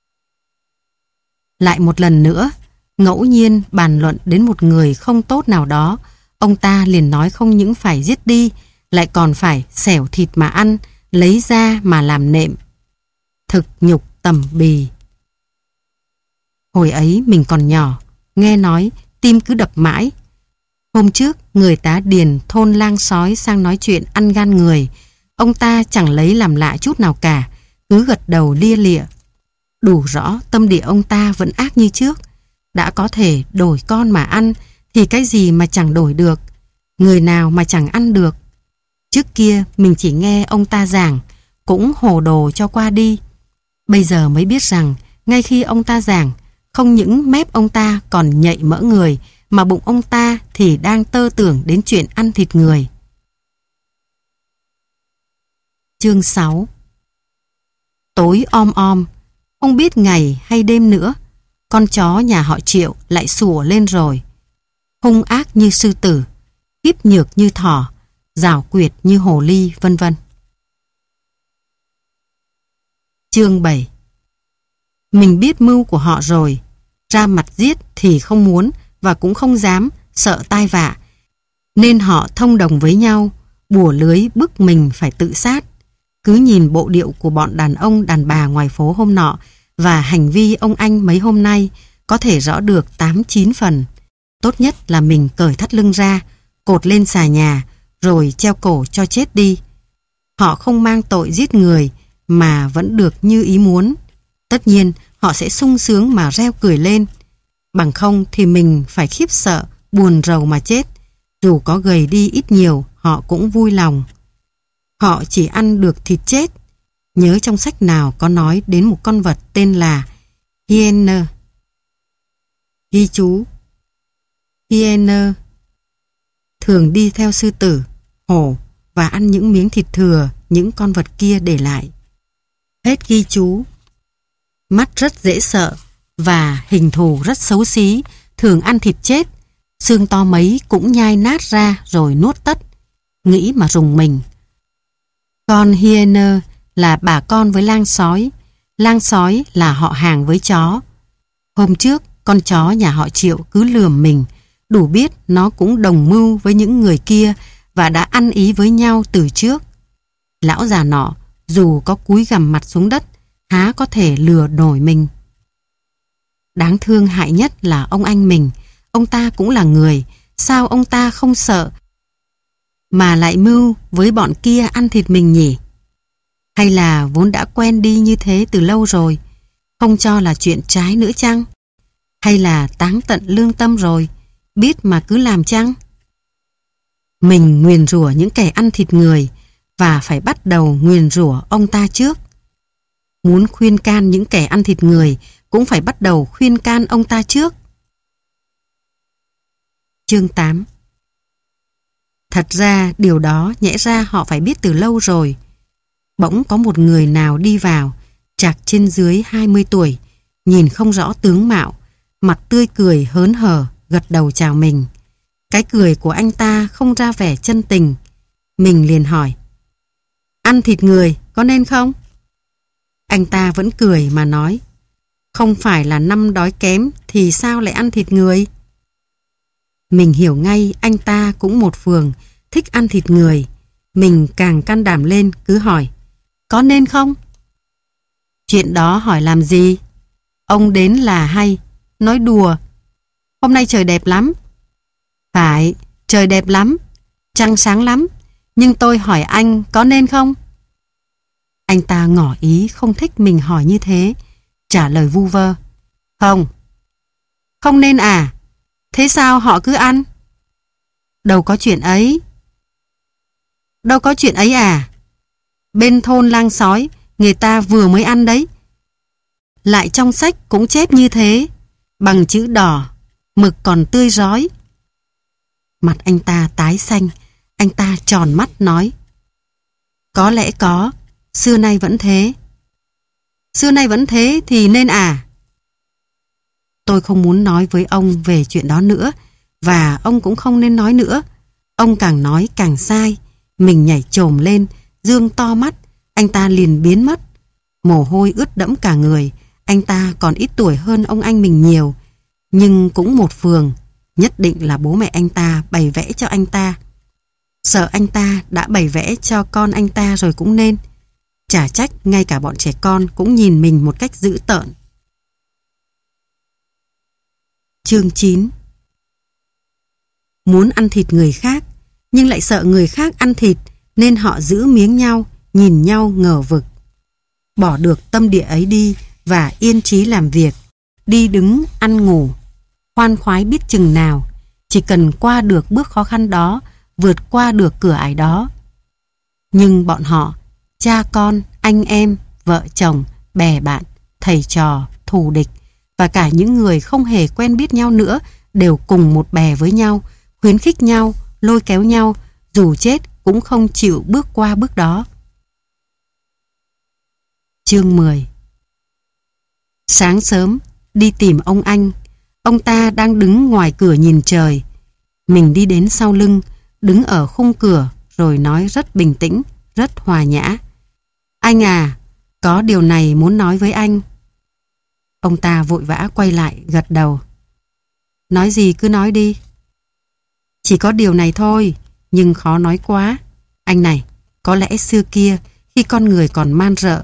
Lại một lần nữa, ngẫu nhiên bàn luận đến một người không tốt nào đó, ông ta liền nói không những phải giết đi, lại còn phải xẻo thịt mà ăn, lấy da mà làm nệm. Thực nhục tẩm bì. Hồi ấy mình còn nhỏ, nghe nói tim cứ đập mãi. Hôm trước người tá điền thôn Lang Sói sang nói chuyện ăn gan người, ông ta chẳng lấy làm lạ chút nào cả, cứ gật đầu lia lịa. Đủ rõ tâm địa ông ta vẫn ác như trước. Đã có thể đổi con mà ăn thì cái gì mà chẳng đổi được, người nào mà chẳng ăn được. Trước kia mình chỉ nghe ông ta giảng, cũng hồ đồ cho qua đi. Bây giờ mới biết rằng ngay khi ông ta giảng, không những mép ông ta còn nhạy mỡ người, mà bụng ông ta thì đang tơ tưởng đến chuyện ăn thịt người. Chương sáu. Tối om om, không biết ngày hay đêm nữa, con chó nhà họ Triệu lại sủa lên rồi. Hung ác như sư tử, khiếp nhược như thỏ, giảo quyệt như hồ ly, vân vân. Chương bảy. Mình biết mưu của họ rồi, ra mặt giết thì không muốn và cũng không dám, sợ tai vạ, nên họ thông đồng với nhau, bủa lưới bức mình phải tự sát. Cứ nhìn bộ điệu của bọn đàn ông đàn bà ngoài phố hôm nọ và hành vi ông anh mấy hôm nay, có thể rõ được tám chín phần. Tốt nhất là mình cởi thắt lưng ra, cột lên xà nhà, rồi treo cổ cho chết đi. Họ không mang tội giết người mà vẫn được như ý muốn. Tất nhiên họ sẽ sung sướng mà reo cười lên. Bằng không thì mình phải khiếp sợ, buồn rầu mà chết. Dù có gầy đi ít nhiều, họ cũng vui lòng. Họ chỉ ăn được thịt chết. Nhớ trong sách nào có nói đến một con vật tên là hyena, Ghi chú: Hyena thường đi theo sư tử, hổ và ăn những miếng thịt thừa những con vật kia để lại. Hết ghi chú. Mắt rất dễ sợ và hình thù rất xấu xí, thường ăn thịt chết, xương to mấy cũng nhai nát ra rồi nuốt tất. Nghĩ mà rùng mình. Con hyena là bà con với lang sói, lang sói là họ hàng với chó. Hôm trước, con chó nhà họ Triệu cứ lườm mình, đủ biết nó cũng đồng mưu với những người kia và đã ăn ý với nhau từ trước. Lão già nọ, dù có cúi gằm mặt xuống đất, há có thể lừa nổi mình. Đáng thương hại nhất là ông anh mình, ông ta cũng là người, sao ông ta không sợ mà lại mưu với bọn kia ăn thịt mình nhỉ? Hay là vốn đã quen đi như thế từ lâu rồi, không cho là chuyện trái nữa chăng? Hay là táng tận lương tâm rồi, biết mà cứ làm chăng? Mình nguyền rủa những kẻ ăn thịt người và phải bắt đầu nguyền rủa ông ta trước. Muốn khuyên can những kẻ ăn thịt người cũng phải bắt đầu khuyên can ông ta trước. Chương tám. Thật ra điều đó nhẽ ra họ phải biết từ lâu rồi. Bỗng có một người nào đi vào, chạc trên dưới hai mươi tuổi, nhìn không rõ tướng mạo, mặt tươi cười hớn hở, gật đầu chào mình. Cái cười của anh ta không ra vẻ chân tình. Mình liền hỏi: ăn thịt người có nên không? Anh ta vẫn cười mà nói: không phải là năm đói kém thì sao lại ăn thịt người? Mình hiểu ngay anh ta cũng một phường thích ăn thịt người. Mình càng can đảm lên cứ hỏi: có nên không? Chuyện đó hỏi làm gì? Ông đến là hay. Nói đùa. Hôm nay trời đẹp lắm. Phải, trời đẹp lắm, trăng sáng lắm. Nhưng tôi hỏi anh có nên không? Anh ta ngỏ ý không thích mình hỏi như thế, trả lời vu vơ: không. Không nên à? Thế sao họ cứ ăn? Đâu có chuyện ấy. Đâu có chuyện ấy à? Bên thôn lang sói, người ta vừa mới ăn đấy. Lại trong sách cũng chép như thế, bằng chữ đỏ, mực còn tươi rói. Mặt anh ta tái xanh, anh ta tròn mắt nói: có lẽ có, xưa nay vẫn thế. Xưa nay vẫn thế thì nên à? Tôi không muốn nói với ông về chuyện đó nữa, và ông cũng không nên nói nữa. Ông càng nói càng sai. Mình nhảy chồm lên, dương to mắt, anh ta liền biến mất. Mồ hôi ướt đẫm cả người. Anh ta còn ít tuổi hơn ông anh mình nhiều, nhưng cũng một phường. Nhất định là bố mẹ anh ta bày vẽ cho anh ta. Sợ anh ta đã bày vẽ cho con anh ta rồi cũng nên. Chả trách ngay cả bọn trẻ con cũng nhìn mình một cách dữ tợn. Chương chín. Muốn ăn thịt người khác, nhưng lại sợ người khác ăn thịt, nên họ giữ miếng nhau, nhìn nhau ngờ vực. Bỏ được tâm địa ấy đi và yên trí làm việc, đi đứng, ăn ngủ, khoan khoái biết chừng nào. Chỉ cần qua được bước khó khăn đó, vượt qua được cửa ải đó. Nhưng bọn họ, cha con, anh em, vợ chồng, bè bạn, thầy trò, thù địch và cả những người không hề quen biết nhau nữa đều cùng một bè với nhau, khuyến khích nhau, lôi kéo nhau, dù chết cũng không chịu bước qua bước đó. Chương mười. Sáng sớm, đi tìm ông anh. Ông ta đang đứng ngoài cửa nhìn trời. Mình đi đến sau lưng, đứng ở khung cửa rồi nói rất bình tĩnh, rất hòa nhã: anh à, có điều này muốn nói với anh. Ông ta vội vã quay lại, gật đầu: nói gì cứ nói đi. Chỉ có điều này thôi, nhưng khó nói quá. Anh này, có lẽ xưa kia, khi con người còn man rợ,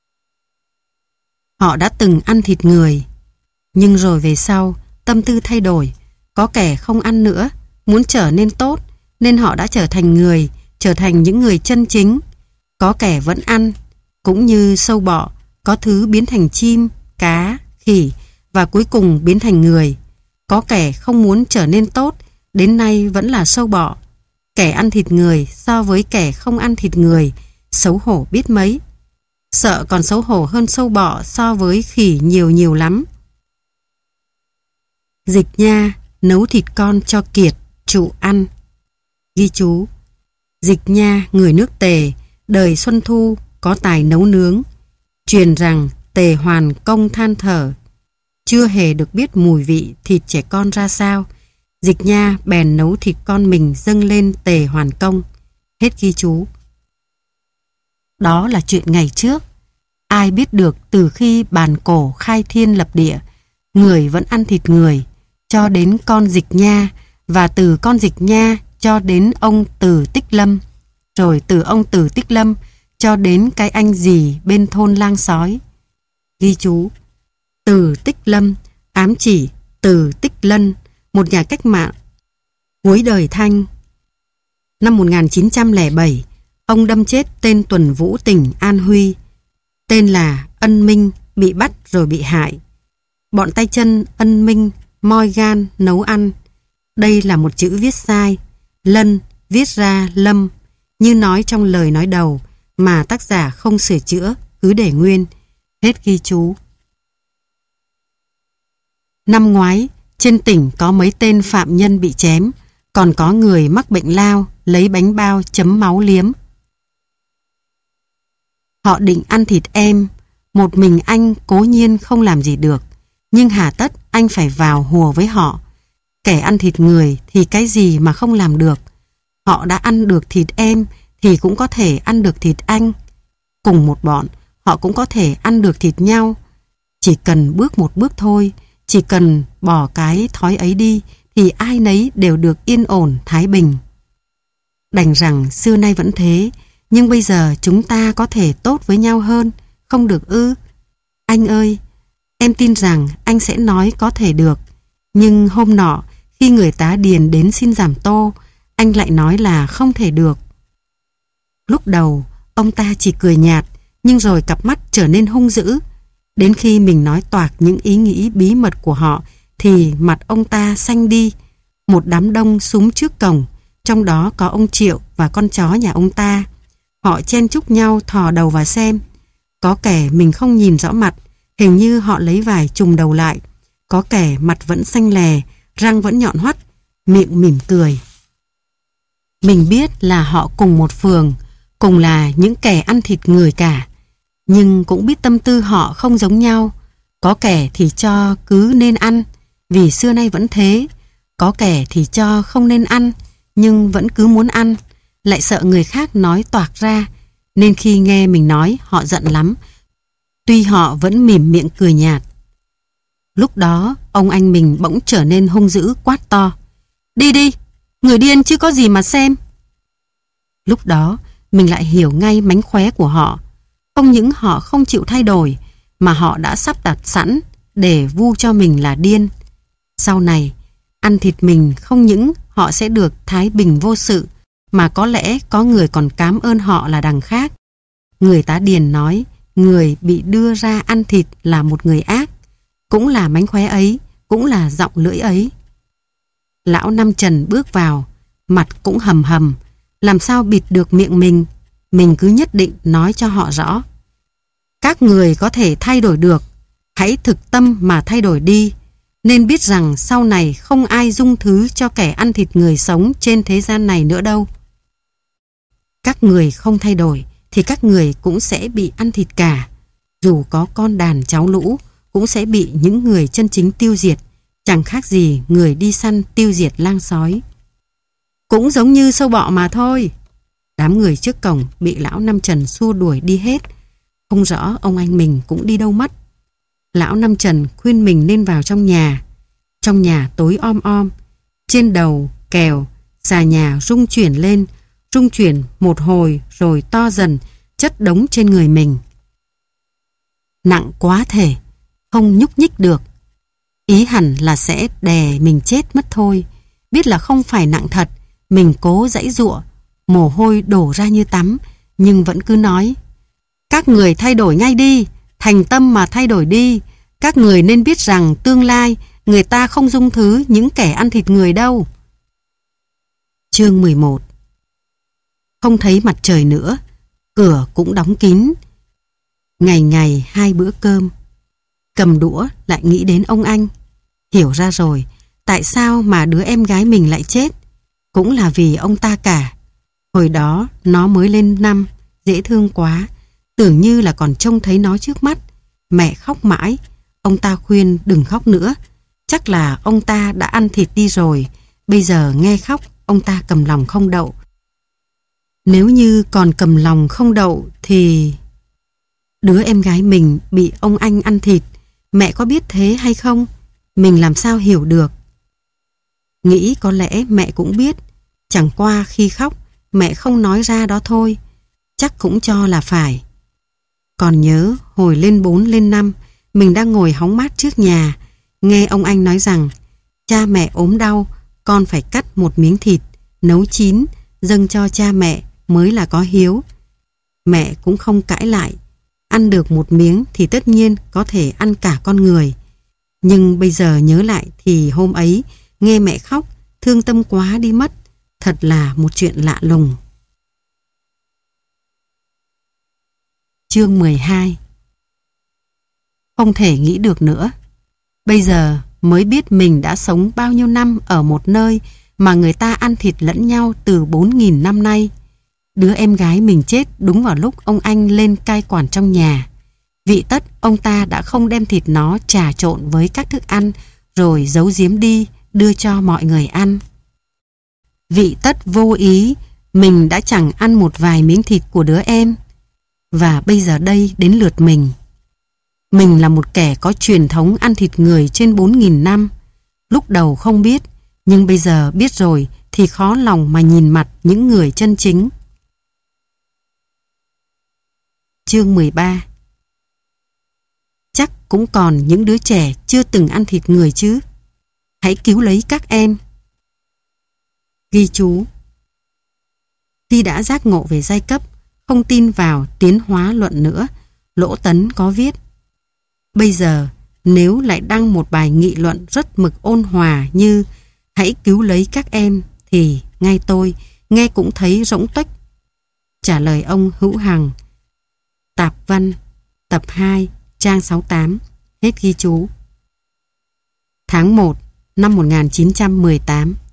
họ đã từng ăn thịt người. Nhưng rồi về sau, tâm tư thay đổi. Có kẻ không ăn nữa, muốn trở nên tốt, nên họ đã trở thành người, trở thành những người chân chính. Có kẻ vẫn ăn, cũng như sâu bọ, có thứ biến thành chim, cá, khỉ và cuối cùng biến thành người. Có kẻ không muốn trở nên tốt, đến nay vẫn là sâu bọ. Kẻ ăn thịt người so với kẻ không ăn thịt người, xấu hổ biết mấy. Sợ còn xấu hổ hơn sâu bọ so với khỉ nhiều nhiều lắm. Dịch Nha nấu thịt con cho Kiệt, trụ ăn. Ghi chú: Dịch Nha, người nước Tề, đời Xuân Thu, có tài nấu nướng. Truyền rằng Tề Hoàn Công than thở, chưa hề được biết mùi vị thịt trẻ con ra sao. Dịch Nha bèn nấu thịt con mình dâng lên Tề Hoàn Công. Hết ghi chú. Đó là chuyện ngày trước. Ai biết được từ khi bàn cổ khai thiên lập địa, người vẫn ăn thịt người, cho đến con Dịch Nha, và từ con Dịch Nha cho đến ông Từ Tích Lâm, rồi từ ông Từ Tích Lâm cho đến cái anh gì bên thôn Lang Sói. Ghi chú: Từ Tích Lâm ám chỉ Từ Tích Lân, một nhà cách mạng cuối đời Thanh. Năm một nghìn chín trăm lẻ bảy, ông đâm chết tên Tuần Vũ tỉnh An Huy, tên là Ân Minh, bị bắt rồi bị hại. Bọn tay chân Ân Minh moi gan nấu ăn. Đây là một chữ viết sai, Lân viết ra Lâm, như nói trong lời nói đầu, mà tác giả không sửa chữa, cứ để nguyên. Hết ghi chú. Năm ngoái, trên tỉnh có mấy tên phạm nhân bị chém, còn có người mắc bệnh lao, lấy bánh bao chấm máu liếm. Họ định ăn thịt em, một mình anh cố nhiên không làm gì được, nhưng hà tất anh phải vào hùa với họ. Kẻ ăn thịt người thì cái gì mà không làm được. Họ đã ăn được thịt em thì cũng có thể ăn được thịt anh. Cùng một bọn, họ cũng có thể ăn được thịt nhau. Chỉ cần bước một bước thôi, chỉ cần bỏ cái thói ấy đi, thì ai nấy đều được yên ổn, thái bình. Đành rằng xưa nay vẫn thế, nhưng bây giờ chúng ta có thể tốt với nhau hơn, không được ư? Anh ơi, em tin rằng anh sẽ nói có thể được. Nhưng hôm nọ, khi người tá điền đến xin giảm tô, anh lại nói là không thể được. Lúc đầu, ông ta chỉ cười nhạt, nhưng rồi cặp mắt trở nên hung dữ. Đến khi mình nói toạc những ý nghĩ bí mật của họ, thì mặt ông ta xanh đi. Một đám đông súng trước cổng, trong đó có ông Triệu và con chó nhà ông ta. Họ chen chúc nhau thò đầu vào xem. Có kẻ mình không nhìn rõ mặt, hình như họ lấy vải trùm đầu lại. Có kẻ mặt vẫn xanh lè, răng vẫn nhọn hoắt, miệng mỉm cười. Mình biết là họ cùng một phường, cùng là những kẻ ăn thịt người cả, nhưng cũng biết tâm tư họ không giống nhau. Có kẻ thì cho cứ nên ăn, vì xưa nay vẫn thế. Có kẻ thì cho không nên ăn, nhưng vẫn cứ muốn ăn, lại sợ người khác nói toạc ra, nên khi nghe mình nói họ giận lắm, tuy họ vẫn mỉm miệng cười nhạt. Lúc đó ông anh mình bỗng trở nên hung dữ, quát to: Đi đi, người điên chứ có gì mà xem. Lúc đó mình lại hiểu ngay mánh khóe của họ. Không những họ không chịu thay đổi, mà họ đã sắp đặt sẵn để vu cho mình là điên. Sau này, ăn thịt mình không những họ sẽ được thái bình vô sự, mà có lẽ có người còn cám ơn họ là đằng khác. Người tá điền nói người bị đưa ra ăn thịt là một người ác, cũng là mánh khóe ấy, cũng là giọng lưỡi ấy. Lão Năm Trần bước vào, mặt cũng hầm hầm, làm sao bịt được miệng mình. Mình cứ nhất định nói cho họ rõ. Các người có thể thay đổi được, hãy thực tâm mà thay đổi đi, nên biết rằng sau này không ai dung thứ cho kẻ ăn thịt người sống trên thế gian này nữa đâu. Các người không thay đổi thì các người cũng sẽ bị ăn thịt cả. Dù có con đàn cháu lũ, cũng sẽ bị những người chân chính tiêu diệt, chẳng khác gì người đi săn tiêu diệt lang sói. Cũng giống như sâu bọ mà thôi. Đám người trước cổng bị lão Năm Trần xua đuổi đi hết. Không rõ ông anh mình cũng đi đâu mất. Lão Năm Trần khuyên mình nên vào trong nhà. Trong nhà tối om om. Trên đầu kèo, xà nhà rung chuyển lên, rung chuyển một hồi rồi to dần, chất đống trên người mình. Nặng quá thể, không nhúc nhích được. Ý hẳn là sẽ đè mình chết mất thôi. Biết là không phải nặng thật, mình cố giãy giụa, mồ hôi đổ ra như tắm, nhưng vẫn cứ nói: Các người thay đổi ngay đi, thành tâm mà thay đổi đi. Các người nên biết rằng tương lai người ta không dung thứ những kẻ ăn thịt người đâu. Chương mười một. Không thấy mặt trời nữa, cửa cũng đóng kín. Ngày ngày hai bữa cơm. Cầm đũa lại nghĩ đến ông anh. Hiểu ra rồi, tại sao mà đứa em gái mình lại chết? Cũng là vì ông ta cả. Hồi đó nó mới lên năm, dễ thương quá, tưởng như là còn trông thấy nó trước mắt. Mẹ khóc mãi, ông ta khuyên đừng khóc nữa. Chắc là ông ta đã ăn thịt đi rồi, bây giờ nghe khóc, ông ta cầm lòng không đậu. Nếu như còn cầm lòng không đậu thì... Đứa em gái mình bị ông anh ăn thịt, mẹ có biết thế hay không? Mình làm sao hiểu được? Nghĩ có lẽ mẹ cũng biết, chẳng qua khi khóc, mẹ không nói ra đó thôi, chắc cũng cho là phải. Còn nhớ hồi lên bốn lên năm, mình đang ngồi hóng mát trước nhà, nghe ông anh nói rằng cha mẹ ốm đau, con phải cắt một miếng thịt, nấu chín, dâng cho cha mẹ mới là có hiếu. Mẹ cũng không cãi lại, ăn được một miếng thì tất nhiên có thể ăn cả con người. Nhưng bây giờ nhớ lại thì hôm ấy nghe mẹ khóc, thương tâm quá đi mất, thật là một chuyện lạ lùng. Chương mười hai. Không thể nghĩ được nữa. Bây giờ mới biết mình đã sống bao nhiêu năm ở một nơi mà người ta ăn thịt lẫn nhau từ bốn nghìn năm nay. Đứa em gái mình chết đúng vào lúc ông anh lên cai quản trong nhà. Vị tất ông ta đã không đem thịt nó trà trộn với các thức ăn rồi giấu giếm đi đưa cho mọi người ăn. Vị tất vô ý mình đã chẳng ăn một vài miếng thịt của đứa em. Và bây giờ đây đến lượt mình. Mình là một kẻ có truyền thống ăn thịt người trên bốn nghìn năm. Lúc đầu không biết, nhưng bây giờ biết rồi thì khó lòng mà nhìn mặt những người chân chính. Chương mười ba. Chắc cũng còn những đứa trẻ chưa từng ăn thịt người chứ. Hãy cứu lấy các em. Ghi chú. Khi đã giác ngộ về giai cấp, không tin vào tiến hóa luận nữa, Lỗ Tấn có viết: bây giờ nếu lại đăng một bài nghị luận rất mực ôn hòa như hãy cứu lấy các em thì ngay tôi nghe cũng thấy rỗng tuếch. Trả lời ông Hữu Hằng, Tạp văn, tập hai, trang sáu mươi tám. Hết ghi chú. Tháng một năm một nghìn chín trăm mười tám.